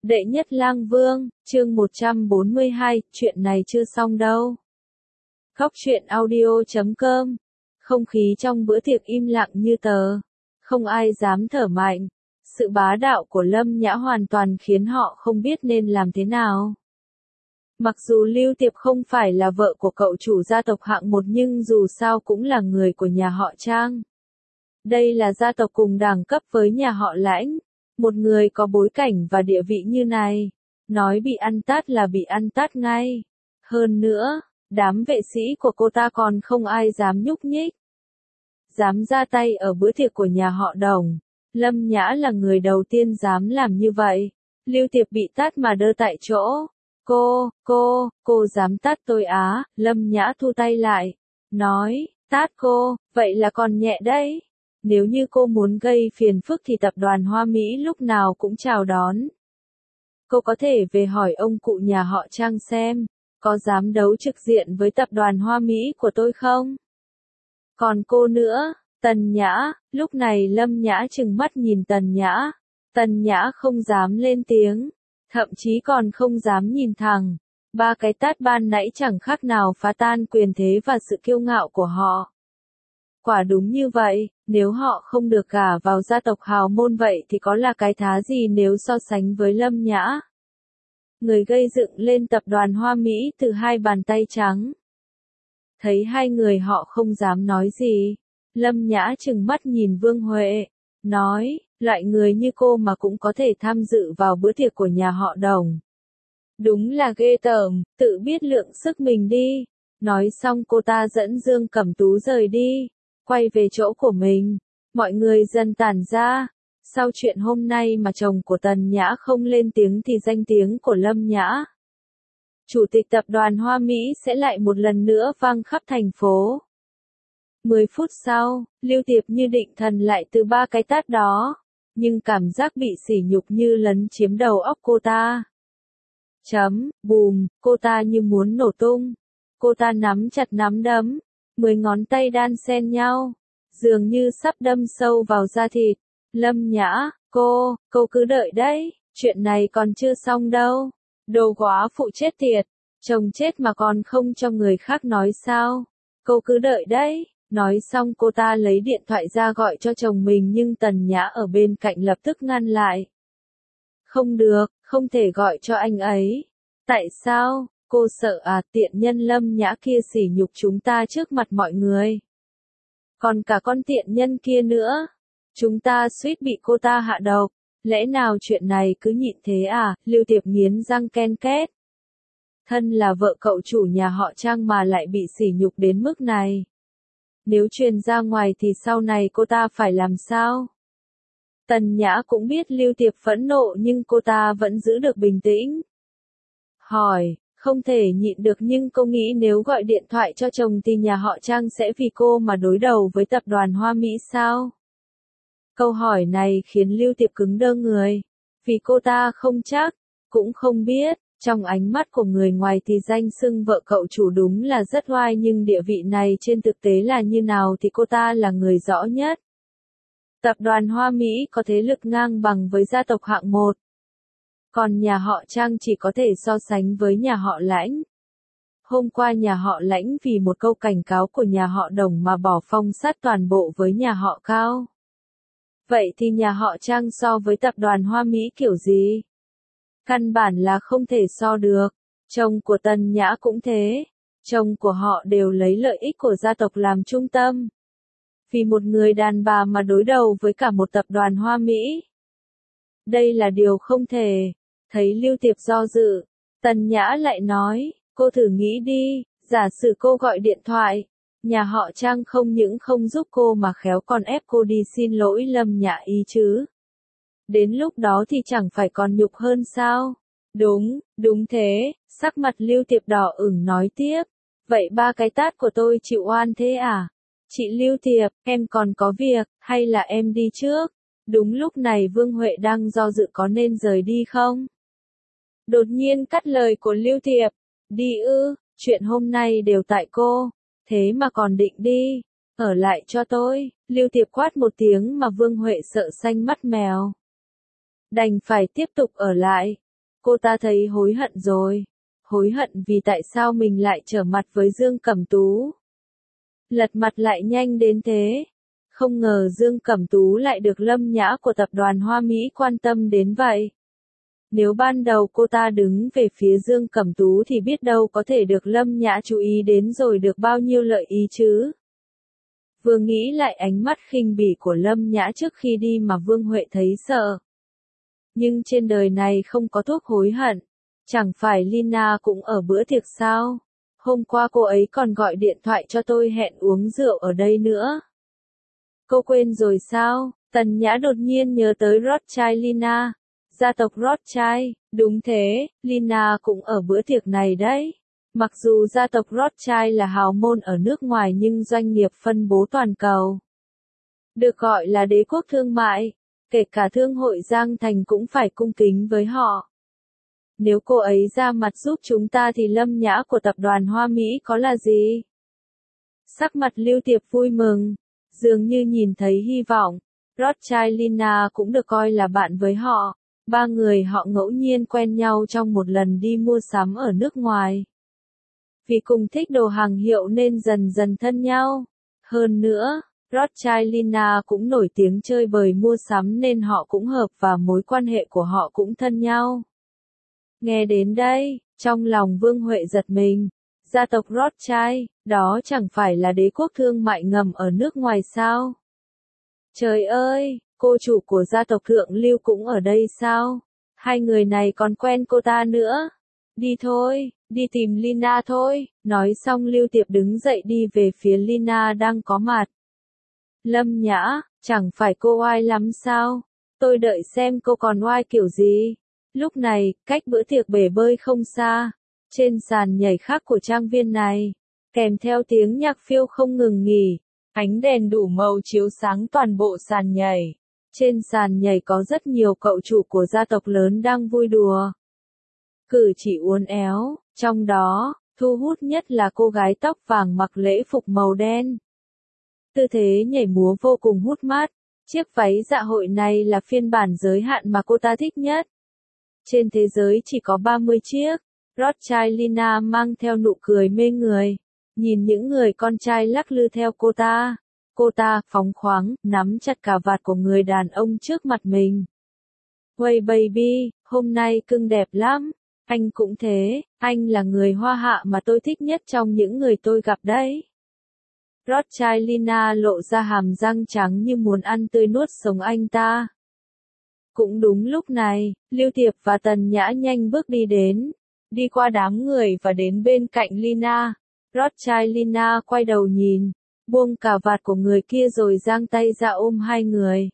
Đệ nhất lang vương, chương 142, chuyện này chưa xong đâu. Góc truyện audio.com. Không khí trong bữa tiệc im lặng như tờ. Không ai dám thở mạnh. Sự bá đạo của Lâm Nhã hoàn toàn khiến họ không biết nên làm thế nào. Mặc dù Lưu Tiệp không phải là vợ của cậu chủ gia tộc hạng một nhưng dù sao cũng là người của nhà họ Trang. Đây là gia tộc cùng đẳng cấp với nhà họ Lãnh. Một người có bối cảnh và địa vị như này, nói bị ăn tát là bị ăn tát ngay. Hơn nữa, đám vệ sĩ của cô ta còn không ai dám nhúc nhích. Dám ra tay ở bữa tiệc của nhà họ Đồng. Lâm Nhã là người đầu tiên dám làm như vậy. Lưu Tiệp bị tát mà đơ tại chỗ. Cô dám tát tôi á? Lâm Nhã thu tay lại. Nói, tát cô, vậy là còn nhẹ đấy. Nếu như cô muốn gây phiền phức thì tập đoàn Hoa Mỹ lúc nào cũng chào đón. Cô có thể về hỏi ông cụ nhà họ Trang xem, có dám đấu trực diện với tập đoàn Hoa Mỹ của tôi không? Còn cô nữa, Tần Nhã, lúc này Lâm Nhã trừng mắt nhìn Tần Nhã. Tần Nhã không dám lên tiếng, thậm chí còn không dám nhìn thẳng. Ba cái tát ban nãy chẳng khác nào phá tan quyền thế và sự kiêu ngạo của họ. Quả đúng như vậy, nếu họ không được gả vào gia tộc hào môn vậy thì có là cái thá gì nếu so sánh với Lâm Nhã. Người gây dựng lên tập đoàn Hoa Mỹ từ hai bàn tay trắng. Thấy hai người họ không dám nói gì. Lâm Nhã trừng mắt nhìn Vương Huệ, nói, loại người như cô mà cũng có thể tham dự vào bữa tiệc của nhà họ Đồng. Đúng là ghê tởm, tự biết lượng sức mình đi. Nói xong cô ta dẫn Dương Cẩm Tú rời đi. Quay về chỗ của mình, mọi người dần tản ra. Sau chuyện hôm nay mà chồng của Tần Nhã không lên tiếng thì danh tiếng của Lâm Nhã, chủ tịch tập đoàn Hoa Mỹ sẽ lại một lần nữa vang khắp thành phố. 10 phút sau, Lưu Tiệp như định thần lại từ ba cái tát đó, nhưng cảm giác bị sỉ nhục như lấn chiếm đầu óc cô ta. Bùm, cô ta như muốn nổ tung. Cô ta nắm chặt nắm đấm. 10 ngón tay đan xen nhau, dường như sắp đâm sâu vào da thịt. Lâm Nhã, cô cứ đợi đấy, chuyện này còn chưa xong đâu. Đồ góa phụ chết tiệt, chồng chết mà còn không cho người khác nói sao? Cô cứ đợi đấy. Nói xong cô ta lấy điện thoại ra gọi cho chồng mình nhưng Tần Nhã ở bên cạnh lập tức ngăn lại. Không được, không thể gọi cho anh ấy. Tại sao? Cô sợ à? Tiện nhân Lâm Nhã kia sỉ nhục chúng ta trước mặt mọi người. Còn cả con tiện nhân kia nữa. Chúng ta suýt bị cô ta hạ độc. Lẽ nào chuyện này cứ nhịn thế à? Lưu Tiệp nghiến răng ken két. Thân là vợ cậu chủ nhà họ Trang mà lại bị sỉ nhục đến mức này. Nếu truyền ra ngoài thì sau này cô ta phải làm sao? Tần Nhã cũng biết Lưu Tiệp phẫn nộ nhưng cô ta vẫn giữ được bình tĩnh. Hỏi. Không thể nhịn được nhưng cô nghĩ nếu gọi điện thoại cho chồng thì nhà họ Trang sẽ vì cô mà đối đầu với tập đoàn Hoa Mỹ sao? Câu hỏi này khiến Lưu Tiệp cứng đơ người. Vì cô ta không chắc, cũng không biết, trong ánh mắt của người ngoài thì danh xưng vợ cậu chủ đúng là rất oai nhưng địa vị này trên thực tế là như nào thì cô ta là người rõ nhất. Tập đoàn Hoa Mỹ có thế lực ngang bằng với gia tộc hạng một. Còn nhà họ Trang chỉ có thể so sánh với nhà họ Lãnh. Hôm qua nhà họ Lãnh vì một câu cảnh cáo của nhà họ Đồng mà bỏ phong sát toàn bộ với nhà họ Cao. Vậy thì nhà họ Trang so với tập đoàn Hoa Mỹ kiểu gì? Căn bản là không thể so được. Chồng của Tần Nhã cũng thế. Chồng của họ đều lấy lợi ích của gia tộc làm trung tâm. Vì một người đàn bà mà đối đầu với cả một tập đoàn Hoa Mỹ. Đây là điều không thể. Thấy Lưu Tiệp do dự, Tần Nhã lại nói, cô thử nghĩ đi, giả sử cô gọi điện thoại, nhà họ Trang không những không giúp cô mà khéo còn ép cô đi xin lỗi Lâm Nhã ý chứ. Đến lúc đó thì chẳng phải còn nhục hơn sao? Đúng thế, sắc mặt Lưu Tiệp đỏ ửng nói tiếp, vậy ba cái tát của tôi chịu oan thế à? Chị Lưu Tiệp, em còn có việc, hay là em đi trước? Đúng lúc này Vương Huệ đang do dự có nên rời đi không? Đột nhiên cắt lời của Lưu Tiệp. Đi ư, chuyện hôm nay đều tại cô. Thế mà còn định đi. Ở lại cho tôi. Lưu Tiệp quát một tiếng mà Vương Huệ sợ xanh mắt mèo. Đành phải tiếp tục ở lại. Cô ta thấy hối hận rồi. Hối hận vì tại sao mình lại trở mặt với Dương Cẩm Tú. Lật mặt lại nhanh đến thế. Không ngờ Dương Cẩm Tú lại được Lâm Nhã của tập đoàn Hoa Mỹ quan tâm đến vậy. Nếu ban đầu cô ta đứng về phía Dương Cẩm Tú thì biết đâu có thể được Lâm Nhã chú ý đến rồi được bao nhiêu lợi ý chứ. Vừa nghĩ lại ánh mắt khinh bỉ của Lâm Nhã trước khi đi mà Vương Huệ thấy sợ. Nhưng trên đời này không có thuốc hối hận. Chẳng phải Lina cũng ở bữa tiệc sao? Hôm qua cô ấy còn gọi điện thoại cho tôi hẹn uống rượu ở đây nữa. Cô quên rồi sao? Tần Nhã đột nhiên nhớ tới Rothschild Lina. Gia tộc Rothschild, đúng thế, Lina cũng ở bữa tiệc này đấy. Mặc dù gia tộc Rothschild là hào môn ở nước ngoài nhưng doanh nghiệp phân bố toàn cầu. Được gọi là đế quốc thương mại, kể cả thương hội Giang Thành cũng phải cung kính với họ. Nếu cô ấy ra mặt giúp chúng ta thì Lâm Nhã của tập đoàn Hoa Mỹ có là gì? Sắc mặt Lưu Tiệp vui mừng, dường như nhìn thấy hy vọng. Rothschild Lina cũng được coi là bạn với họ. Ba người họ ngẫu nhiên quen nhau trong một lần đi mua sắm ở nước ngoài. Vì cùng thích đồ hàng hiệu nên dần dần thân nhau. Hơn nữa, Rothschild Lina cũng nổi tiếng chơi bời mua sắm nên họ cũng hợp và mối quan hệ của họ cũng thân nhau. Nghe đến đây, trong lòng Vương Huệ giật mình. Gia tộc Rothschild, đó chẳng phải là đế quốc thương mại ngầm ở nước ngoài sao? Trời ơi, cô chủ của gia tộc Thượng Lưu cũng ở đây sao? Hai người này còn quen cô ta nữa. Đi thôi, đi tìm Lina thôi. Nói xong Lưu Tiệp đứng dậy đi về phía Lina đang có mặt. Lâm Nhã, chẳng phải cô oai lắm sao? Tôi đợi xem cô còn oai kiểu gì. Lúc này, cách bữa tiệc bể bơi không xa, trên sàn nhảy khác của trang viên này, kèm theo tiếng nhạc phiêu không ngừng nghỉ, ánh đèn đủ màu chiếu sáng toàn bộ sàn nhảy. Trên sàn nhảy có rất nhiều cậu chủ của gia tộc lớn đang vui đùa. Cử chỉ uốn éo, trong đó, thu hút nhất là cô gái tóc vàng mặc lễ phục màu đen. Tư thế nhảy múa vô cùng hút mắt, chiếc váy dạ hội này là phiên bản giới hạn mà cô ta thích nhất. Trên thế giới chỉ có 30 chiếc. Rothschild Lina mang theo nụ cười mê người. Nhìn những người con trai lắc lư theo cô ta. Cô ta, phóng khoáng, nắm chặt cà vạt của người đàn ông trước mặt mình. Hey baby, hôm nay cưng đẹp lắm. Anh cũng thế, anh là người hoa hạ mà tôi thích nhất trong những người tôi gặp đấy. Rothschild Lina lộ ra hàm răng trắng như muốn ăn tươi nuốt sống anh ta. Cũng đúng lúc này, Lưu Tiệp và Tần Nhã nhanh bước đi đến. Đi qua đám người và đến bên cạnh Lina. Rothschild Lina quay đầu nhìn, buông cà vạt của người kia rồi giang tay ra ôm hai người.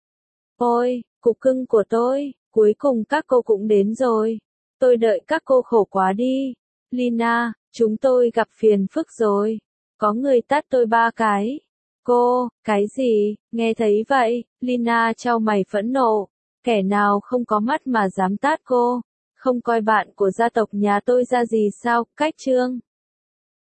Ôi, cục cưng của tôi, cuối cùng các cô cũng đến rồi. Tôi đợi các cô khổ quá đi. Lina, chúng tôi gặp phiền phức rồi. Có người tát tôi 3 cái. Cô, cái gì? Nghe thấy vậy, Lina chau mày phẫn nộ. Kẻ nào không có mắt mà dám tát cô? Không coi bạn của gia tộc nhà tôi ra gì sao? Cách trương.